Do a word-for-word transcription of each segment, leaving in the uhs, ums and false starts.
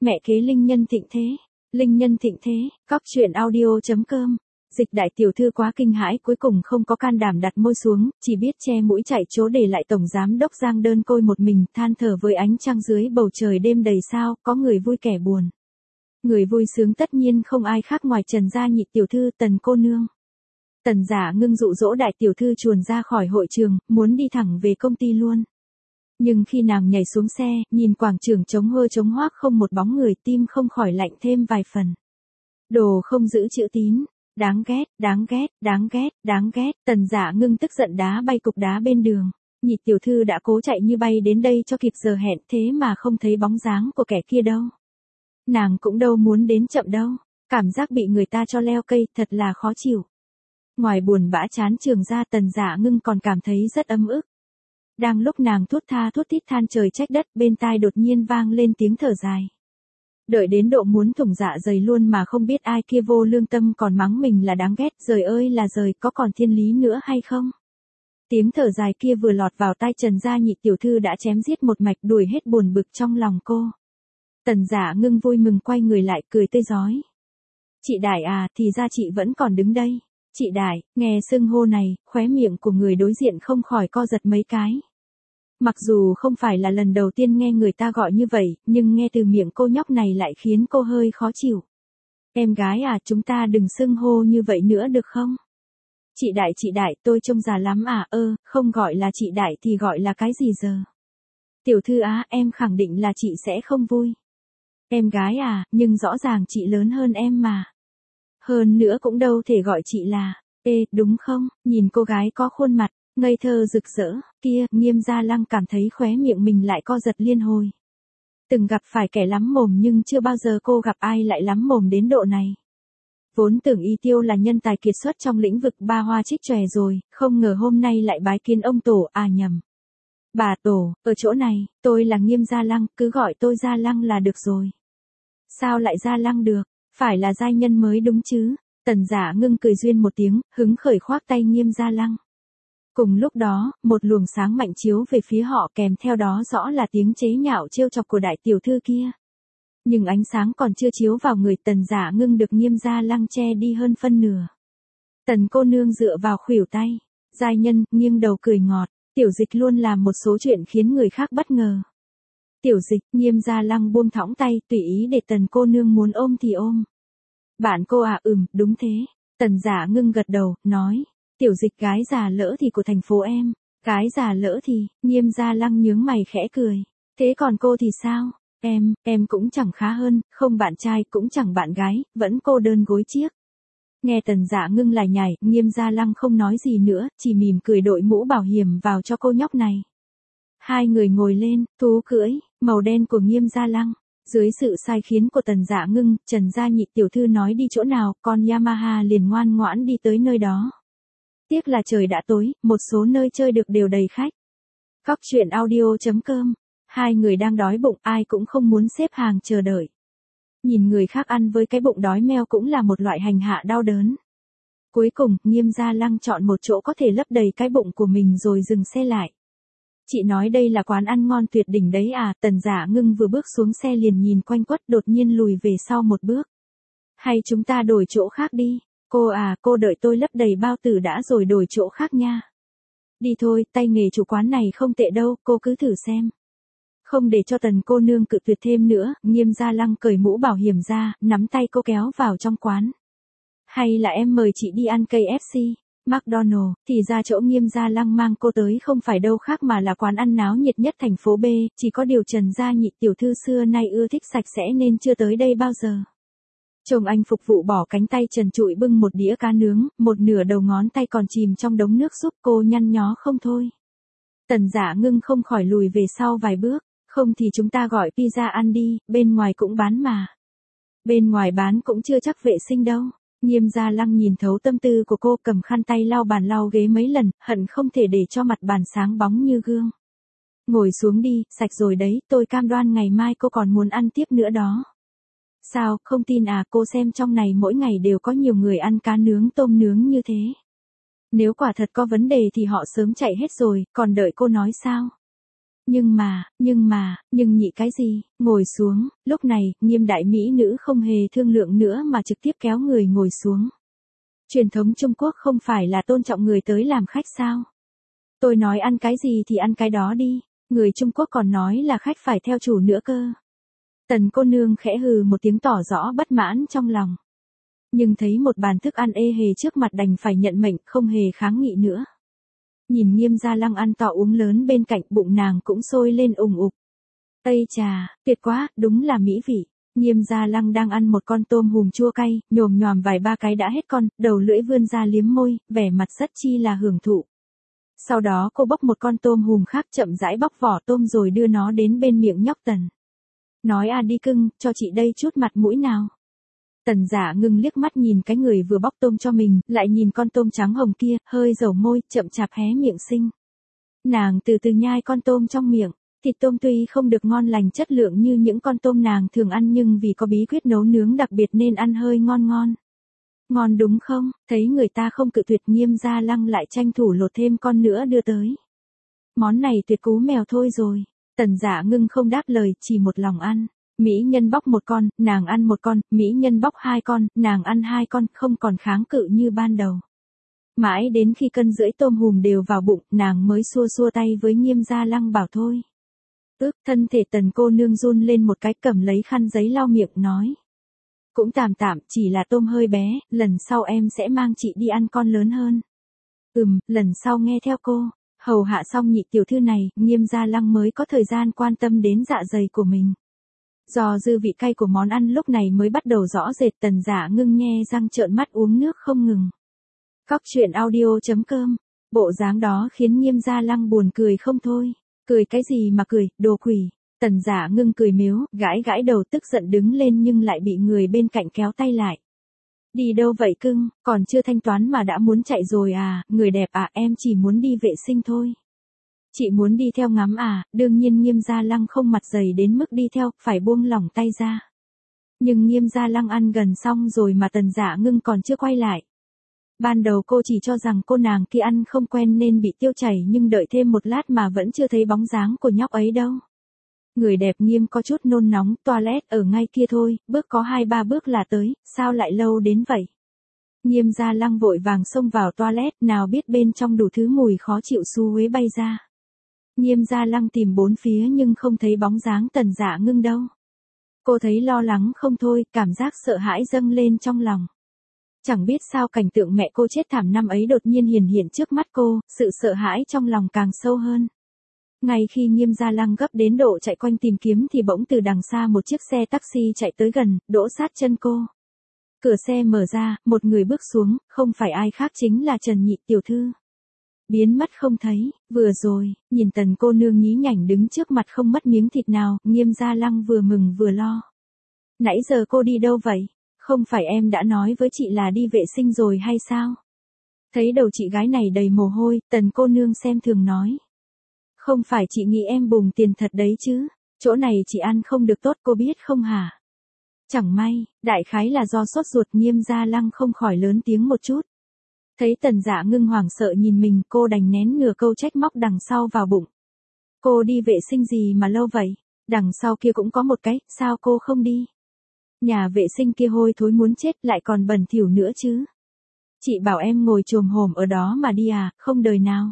Mẹ kế Linh Nhân thịnh thế. Linh Nhân thịnh thế, cóc truyện audio.com. Dịch đại tiểu thư quá kinh hãi, cuối cùng không có can đảm đặt môi xuống, chỉ biết che mũi chạy trốn, để lại tổng giám đốc Giang đơn côi một mình, than thở với ánh trăng dưới bầu trời đêm đầy sao, có người vui kẻ buồn. Người vui sướng tất nhiên không ai khác ngoài Trần gia nhị tiểu thư, Tần cô nương. Tần Giả Ngưng dụ dỗ đại tiểu thư chuồn ra khỏi hội trường, muốn đi thẳng về công ty luôn. Nhưng khi nàng nhảy xuống xe, nhìn quảng trường trống hơ trống hoác không một bóng người, tim không khỏi lạnh thêm vài phần. Đồ không giữ chữ tín, đáng ghét, đáng ghét, đáng ghét, đáng ghét. Tần Giả Ngưng tức giận đá bay cục đá bên đường. Nhị tiểu thư đã cố chạy như bay đến đây cho kịp giờ hẹn, thế mà không thấy bóng dáng của kẻ kia đâu. Nàng cũng đâu muốn đến chậm đâu, cảm giác bị người ta cho leo cây thật là khó chịu. Ngoài buồn bã chán trường ra, Tần Giả Ngưng còn cảm thấy rất ấm ức. Đang lúc nàng thút tha thút thít than trời trách đất, bên tai đột nhiên vang lên tiếng thở dài. Đợi đến độ muốn thủng dạ dày luôn mà không biết ai kia vô lương tâm còn mắng mình là đáng ghét, rời ơi là rời, có còn thiên lý nữa hay không? Tiếng thở dài kia vừa lọt vào tai Trần gia nhị tiểu thư đã chém giết một mạch, đuổi hết buồn bực trong lòng cô. Tần Giả Ngưng vui mừng quay người lại, cười tươi rói. Chị Đại à, thì ra chị vẫn còn đứng đây. Chị Đại, nghe xưng hô này, khóe miệng của người đối diện không khỏi co giật mấy cái. Mặc dù không phải là lần đầu tiên nghe người ta gọi như vậy, nhưng nghe từ miệng cô nhóc này lại khiến cô hơi khó chịu. Em gái à, chúng ta đừng xưng hô như vậy nữa được không? Chị Đại chị Đại, tôi trông già lắm à, ơ, không gọi là chị Đại thì gọi là cái gì giờ? Tiểu thư á, em khẳng định là chị sẽ không vui. Em gái à, nhưng rõ ràng chị lớn hơn em mà. Hơn nữa cũng đâu thể gọi chị là, ê, đúng không? Nhìn cô gái có khuôn mặt ngây thơ rực rỡ kia, Nghiêm Gia Lăng cảm thấy khóe miệng mình lại co giật liên hồi. Từng gặp phải kẻ lắm mồm nhưng chưa bao giờ cô gặp ai lại lắm mồm đến độ này. Vốn tưởng Y Tiêu là nhân tài kiệt xuất trong lĩnh vực ba hoa trích chòe rồi, không ngờ hôm nay lại bái kiến ông tổ, à nhầm. Bà tổ, ở chỗ này, tôi là Nghiêm Gia Lăng, cứ gọi tôi Gia Lăng là được rồi. Sao lại Gia Lăng được? Phải là giai nhân mới đúng chứ? Tần Giả Ngưng cười duyên một tiếng, hứng khởi khoác tay Nghiêm Gia Lăng. Cùng lúc đó, một luồng sáng mạnh chiếu về phía họ, kèm theo đó rõ là tiếng chế nhạo trêu chọc của đại tiểu thư kia. Nhưng ánh sáng còn chưa chiếu vào người Tần Giả Ngưng được Nghiêm Gia Lăng che đi hơn phân nửa. Tần cô nương dựa vào khuỷu tay, giai nhân, nghiêng đầu cười ngọt, tiểu dịch luôn làm một số chuyện khiến người khác bất ngờ. Tiểu dịch, Nghiêm Gia Lăng buông thõng tay, tùy ý để Tần cô nương muốn ôm thì ôm. Bạn cô à, ừm, đúng thế. Tần Giả Ngưng gật đầu, nói. Tiểu dịch gái già lỡ thì của thành phố em. Gái già lỡ thì, Nghiêm Gia Lăng nhướng mày khẽ cười. Thế còn cô thì sao? Em, em cũng chẳng khá hơn, không bạn trai cũng chẳng bạn gái, vẫn cô đơn gối chiếc. Nghe Tần Giả Ngưng lải nhải, Nghiêm Gia Lăng không nói gì nữa, chỉ mỉm cười đội mũ bảo hiểm vào cho cô nhóc này. Hai người ngồi lên, thú cưỡi, màu đen của Nghiêm Gia Lăng. Dưới sự sai khiến của Tần Giả Ngưng, Trần gia nhị tiểu thư nói đi chỗ nào, con Yamaha liền ngoan ngoãn đi tới nơi đó. Tiếc là trời đã tối, một số nơi chơi được đều đầy khách. Cóc truyện audio.com. Hai người đang đói bụng, ai cũng không muốn xếp hàng chờ đợi. Nhìn người khác ăn với cái bụng đói meo cũng là một loại hành hạ đau đớn. Cuối cùng, Nghiêm Gia Lăng chọn một chỗ có thể lấp đầy cái bụng của mình rồi dừng xe lại. Chị nói đây là quán ăn ngon tuyệt đỉnh đấy à? Tần Giả Ngưng vừa bước xuống xe liền nhìn quanh quất, đột nhiên lùi về sau một bước. Hay chúng ta đổi chỗ khác đi? Cô à, cô đợi tôi lấp đầy bao tử đã rồi đổi chỗ khác nha. Đi thôi, tay nghề chủ quán này không tệ đâu, cô cứ thử xem. Không để cho Tần cô nương cự tuyệt thêm nữa, Nghiêm Gia Lăng cởi mũ bảo hiểm ra, nắm tay cô kéo vào trong quán. Hay là em mời chị đi ăn cây ép xê, McDonald's, thì ra chỗ Nghiêm Gia Lăng mang cô tới không phải đâu khác mà là quán ăn náo nhiệt nhất thành phố B, chỉ có điều Trần gia nhị tiểu thư xưa nay ưa thích sạch sẽ nên chưa tới đây bao giờ. Chồng anh phục vụ bỏ cánh tay trần trụi bưng một đĩa cá nướng, một nửa đầu ngón tay còn chìm trong đống nước súp, cô nhăn nhó không thôi. Tần Giả Ngưng không khỏi lùi về sau vài bước, không thì chúng ta gọi pizza ăn đi, bên ngoài cũng bán mà. Bên ngoài bán cũng chưa chắc vệ sinh đâu. Nghiêm Gia Lăng nhìn thấu tâm tư của cô, cầm khăn tay lau bàn lau ghế mấy lần, hận không thể để cho mặt bàn sáng bóng như gương. Ngồi xuống đi, sạch rồi đấy, tôi cam đoan ngày mai cô còn muốn ăn tiếp nữa đó. Sao, không tin à? Cô xem trong này mỗi ngày đều có nhiều người ăn cá nướng tôm nướng như thế. Nếu quả thật có vấn đề thì họ sớm chạy hết rồi, còn đợi cô nói sao? Nhưng mà, nhưng mà, nhưng nhị cái gì, ngồi xuống, lúc này, Nghiêm đại mỹ nữ không hề thương lượng nữa mà trực tiếp kéo người ngồi xuống. Truyền thống Trung Quốc không phải là tôn trọng người tới làm khách sao? Tôi nói ăn cái gì thì ăn cái đó đi, người Trung Quốc còn nói là khách phải theo chủ nữa cơ. Tần cô nương khẽ hừ một tiếng tỏ rõ bất mãn trong lòng. Nhưng thấy một bàn thức ăn ê hề trước mặt đành phải nhận mệnh, không hề kháng nghị nữa. Nhìn Nghiêm Gia Lăng ăn to uống lớn bên cạnh, bụng nàng cũng sôi lên ùng ục. Ây chà, tuyệt quá, đúng là mỹ vị. Nghiêm Gia Lăng đang ăn một con tôm hùm chua cay, nhồm nhòm vài ba cái đã hết con, đầu lưỡi vươn ra liếm môi, vẻ mặt rất chi là hưởng thụ. Sau đó cô bóc một con tôm hùm khác, chậm rãi bóc vỏ tôm rồi đưa nó đến bên miệng nhóc Tần. Nói à đi cưng, cho chị đây chút mặt mũi nào. Tần Giả Ngưng liếc mắt nhìn cái người vừa bóc tôm cho mình, lại nhìn con tôm trắng hồng kia, hơi dầu môi, chậm chạp hé miệng xinh. Nàng từ từ nhai con tôm trong miệng, thịt tôm tuy không được ngon lành chất lượng như những con tôm nàng thường ăn nhưng vì có bí quyết nấu nướng đặc biệt nên ăn hơi ngon ngon. Ngon đúng không? Thấy người ta không cự tuyệt, Nghiêm Gia Lăng lại tranh thủ lột thêm con nữa đưa tới. Món này tuyệt cú mèo thôi rồi. Tần Giả Ngưng không đáp lời, chỉ một lòng ăn. Mỹ nhân bóc một con, nàng ăn một con, mỹ nhân bóc hai con, nàng ăn hai con, không còn kháng cự như ban đầu. Mãi đến khi cân rưỡi tôm hùm đều vào bụng, nàng mới xua xua tay với Nghiêm Gia Lăng bảo thôi. Ước, thân thể Tần cô nương run lên một cái, cầm lấy khăn giấy lau miệng nói. Cũng tạm tạm, chỉ là tôm hơi bé, lần sau em sẽ mang chị đi ăn con lớn hơn. Ừm, lần sau nghe theo cô. Hầu hạ xong nhị tiểu thư này, Nghiêm Gia Lăng mới có thời gian quan tâm đến dạ dày của mình. Do dư vị cay của món ăn lúc này mới bắt đầu rõ rệt, Tần Giả Ngưng nhe răng trợn mắt uống nước không ngừng. Cóc truyện audio chấm com, bộ dáng đó khiến Nghiêm Gia Lăng buồn cười không thôi. Cười cái gì mà cười, đồ quỷ. Tần Giả Ngưng cười mếu, gãi gãi đầu tức giận đứng lên nhưng lại bị người bên cạnh kéo tay lại. Đi đâu vậy cưng, còn chưa thanh toán mà đã muốn chạy rồi à, người đẹp à, em chỉ muốn đi vệ sinh thôi. Chị muốn đi theo ngắm à, đương nhiên Nghiêm Gia Lăng không mặt dày đến mức đi theo, phải buông lỏng tay ra. Nhưng Nghiêm Gia Lăng ăn gần xong rồi mà Tần Giả Ngưng còn chưa quay lại. Ban đầu cô chỉ cho rằng cô nàng kia ăn không quen nên bị tiêu chảy nhưng đợi thêm một lát mà vẫn chưa thấy bóng dáng của nhóc ấy đâu. Người đẹp Nghiêm có chút nôn nóng, toilet ở ngay kia thôi, bước có hai ba bước là tới, sao lại lâu đến vậy? Nghiêm Gia Lăng vội vàng xông vào toilet, nào biết bên trong đủ thứ mùi khó chịu xu huế bay ra. Nghiêm Gia Lăng tìm bốn phía nhưng không thấy bóng dáng Tần Giả Ngưng đâu. Cô thấy lo lắng không thôi, cảm giác sợ hãi dâng lên trong lòng. Chẳng biết sao cảnh tượng mẹ cô chết thảm năm ấy đột nhiên hiển hiện trước mắt cô, sự sợ hãi trong lòng càng sâu hơn. Ngay khi Nghiêm Gia Lăng gấp đến độ chạy quanh tìm kiếm thì bỗng từ đằng xa một chiếc xe taxi chạy tới gần, đỗ sát chân cô. Cửa xe mở ra, một người bước xuống, không phải ai khác chính là Trần nhị tiểu thư. Biến mất không thấy, vừa rồi, nhìn Tần cô nương nhí nhảnh đứng trước mặt không mất miếng thịt nào, Nghiêm Gia Lăng vừa mừng vừa lo. Nãy giờ cô đi đâu vậy? Không phải em đã nói với chị là đi vệ sinh rồi hay sao? Thấy đầu chị gái này đầy mồ hôi, Tần cô nương xem thường nói. Không phải chị nghĩ em bùng tiền thật đấy chứ, chỗ này chị ăn không được tốt cô biết không hả? Chẳng may, đại khái là do sốt ruột, Nghiêm Gia Lăng không khỏi lớn tiếng một chút. Thấy Tần Giả Ngưng hoảng sợ nhìn mình, cô đành nén nửa câu trách móc đằng sau vào bụng. Cô đi vệ sinh gì mà lâu vậy? Đằng sau kia cũng có một cái, sao cô không đi? Nhà vệ sinh kia hôi thối muốn chết, lại còn bẩn thỉu nữa chứ. Chị bảo em ngồi chồm hổm ở đó mà đi à, không đời nào.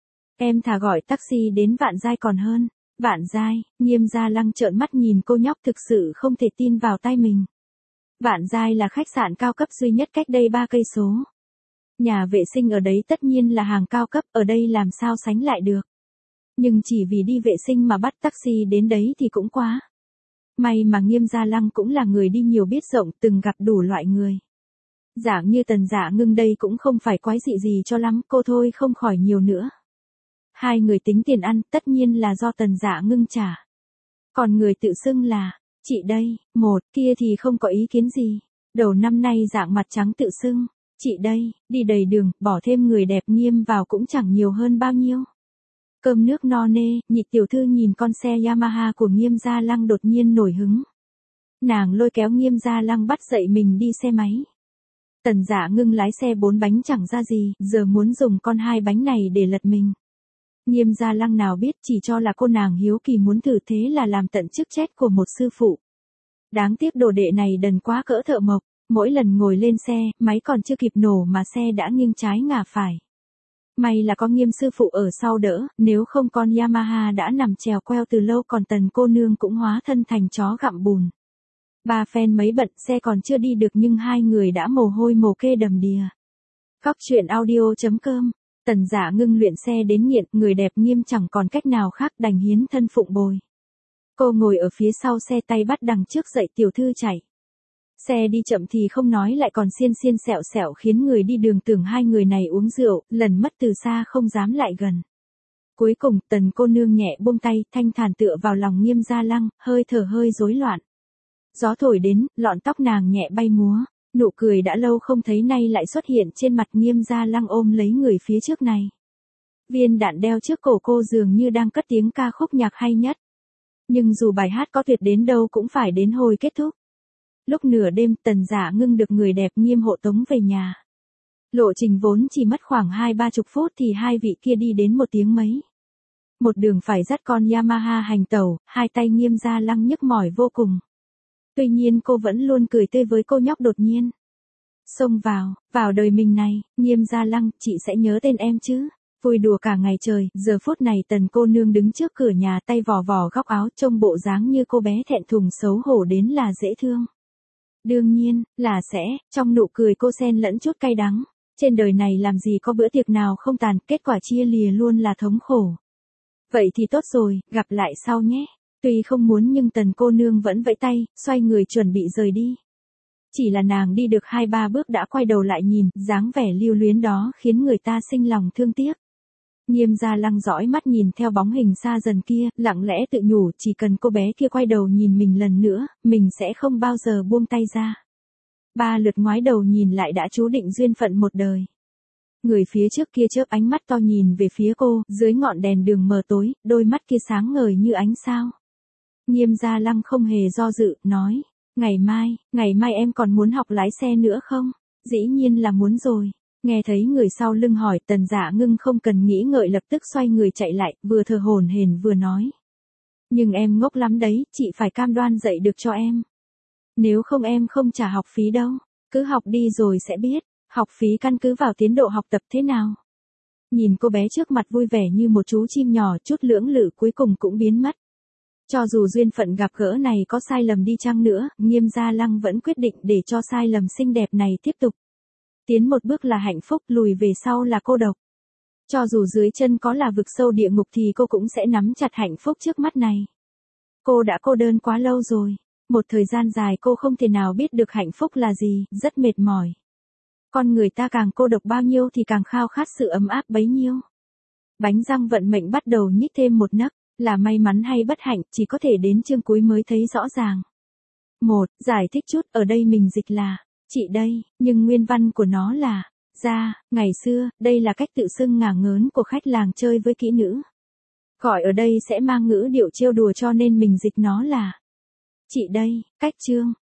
Em thà gọi taxi đến Vạn Giai còn hơn. Vạn Giai, Nghiêm Gia Lăng trợn mắt nhìn cô nhóc thực sự không thể tin vào tai mình. Vạn Giai là khách sạn cao cấp duy nhất cách đây ba cây số. Nhà vệ sinh ở đấy tất nhiên là hàng cao cấp, ở đây làm sao sánh lại được. Nhưng chỉ vì đi vệ sinh mà bắt taxi đến đấy thì cũng quá. May mà Nghiêm Gia Lăng cũng là người đi nhiều biết rộng, từng gặp đủ loại người. Dạng như Tần Giả Ngưng đây cũng không phải quái dị gì cho lắm, cô thôi không khỏi nhiều nữa. Hai người tính tiền ăn, tất nhiên là do Tần Giả Ngưng trả. Còn người tự xưng là, chị đây, một, kia thì không có ý kiến gì. Đầu năm nay dạng mặt trắng tự xưng, chị đây, đi đầy đường, bỏ thêm người đẹp Nghiêm vào cũng chẳng nhiều hơn bao nhiêu. Cơm nước no nê, nhị tiểu thư nhìn con xe Yamaha của Nghiêm Gia Lăng đột nhiên nổi hứng. Nàng lôi kéo Nghiêm Gia Lăng bắt dậy mình đi xe máy. Tần Giả Ngưng lái xe bốn bánh chẳng ra gì, giờ muốn dùng con hai bánh này để lật mình. Nghiêm Gia Lăng nào biết chỉ cho là cô nàng hiếu kỳ muốn thử thế là làm tận chức trách của một sư phụ. Đáng tiếc đồ đệ này đần quá cỡ thợ mộc, mỗi lần ngồi lên xe, máy còn chưa kịp nổ mà xe đã nghiêng trái ngả phải. May là có Nghiêm sư phụ ở sau đỡ, nếu không con Yamaha đã nằm chèo queo từ lâu còn Tần cô nương cũng hóa thân thành chó gặm bùn. Ba phen mấy bận xe còn chưa đi được nhưng hai người đã mồ hôi mồ kê đầm đìa. Cóc truyện audio chấm com. Tần Dạ Ngưng luyện xe đến nghiện, người đẹp Nghiêm chẳng còn cách nào khác đành hiến thân phụng bồi. Cô ngồi ở phía sau xe tay bắt đằng trước dạy tiểu thư chạy. Xe đi chậm thì không nói lại còn xiên xiên xẹo xẹo khiến người đi đường tưởng hai người này uống rượu, lần mất từ xa không dám lại gần. Cuối cùng Tần cô nương nhẹ buông tay, thanh thản tựa vào lòng Nghiêm Gia Lăng, hơi thở hơi rối loạn. Gió thổi đến, lọn tóc nàng nhẹ bay múa, nụ cười đã lâu không thấy nay lại xuất hiện trên mặt Nghiêm Gia Lăng ôm lấy người phía trước này. Viên đạn đeo trước cổ cô dường như đang cất tiếng ca khúc nhạc hay nhất. Nhưng dù bài hát có tuyệt đến đâu cũng phải đến hồi kết thúc. Lúc nửa đêm Tần Dạ Ngưng được người đẹp Nghiêm hộ tống về nhà. Lộ trình vốn chỉ mất khoảng hai ba chục phút thì hai vị kia đi đến một tiếng mấy. Một đường phải dắt con Yamaha hành tẩu, hai tay Nghiêm Gia Lăng nhức mỏi vô cùng. Tuy nhiên cô vẫn luôn cười tươi với cô nhóc đột nhiên. Xông vào, vào đời mình này, Nghiêm Gia Lăng, chị sẽ nhớ tên em chứ. Vui đùa cả ngày trời, giờ phút này Tần cô nương đứng trước cửa nhà tay vò vò góc áo trông bộ dáng như cô bé thẹn thùng xấu hổ đến là dễ thương. Đương nhiên, là sẽ, trong nụ cười cô xen lẫn chút cay đắng. Trên đời này làm gì có bữa tiệc nào không tàn, kết quả chia lìa luôn là thống khổ. Vậy thì tốt rồi, gặp lại sau nhé. Tuy không muốn nhưng Tần cô nương vẫn vẫy tay, xoay người chuẩn bị rời đi. Chỉ là nàng đi được hai ba bước đã quay đầu lại nhìn, dáng vẻ lưu luyến đó khiến người ta sinh lòng thương tiếc. Nghiêm Gia Lăng dõi mắt nhìn theo bóng hình xa dần kia, lặng lẽ tự nhủ chỉ cần cô bé kia quay đầu nhìn mình lần nữa, mình sẽ không bao giờ buông tay ra. Ba lượt ngoái đầu nhìn lại đã chú định duyên phận một đời. Người phía trước kia chớp ánh mắt to nhìn về phía cô, dưới ngọn đèn đường mờ tối, đôi mắt kia sáng ngời như ánh sao. Nghiêm Gia Lăng không hề do dự, nói, ngày mai, ngày mai em còn muốn học lái xe nữa không? Dĩ nhiên là muốn rồi. Nghe thấy người sau lưng hỏi Tần Dạ Ngưng không cần nghĩ ngợi lập tức xoay người chạy lại, vừa thở hổn hển vừa nói. Nhưng em ngốc lắm đấy, chị phải cam đoan dạy được cho em. Nếu không em không trả học phí đâu, cứ học đi rồi sẽ biết, học phí căn cứ vào tiến độ học tập thế nào. Nhìn cô bé trước mặt vui vẻ như một chú chim nhỏ, chút lưỡng lự cuối cùng cũng biến mất. Cho dù duyên phận gặp gỡ này có sai lầm đi chăng nữa, Nghiêm Gia Lăng vẫn quyết định để cho sai lầm xinh đẹp này tiếp tục. Tiến một bước là hạnh phúc, lùi về sau là cô độc. Cho dù dưới chân có là vực sâu địa ngục thì cô cũng sẽ nắm chặt hạnh phúc trước mắt này. Cô đã cô đơn quá lâu rồi. Một thời gian dài cô không thể nào biết được hạnh phúc là gì, rất mệt mỏi. Con người ta càng cô độc bao nhiêu thì càng khao khát sự ấm áp bấy nhiêu. Bánh răng vận mệnh bắt đầu nhích thêm một nấc, là may mắn hay bất hạnh, chỉ có thể đến chương cuối mới thấy rõ ràng. Một, giải thích chút, ở đây mình dịch là chị đây, nhưng nguyên văn của nó là ra, ngày xưa, đây là cách tự xưng ngả ngớn của khách làng chơi với kỹ nữ. Gọi ở đây sẽ mang ngữ điệu trêu đùa cho nên mình dịch nó là chị đây, cách chương.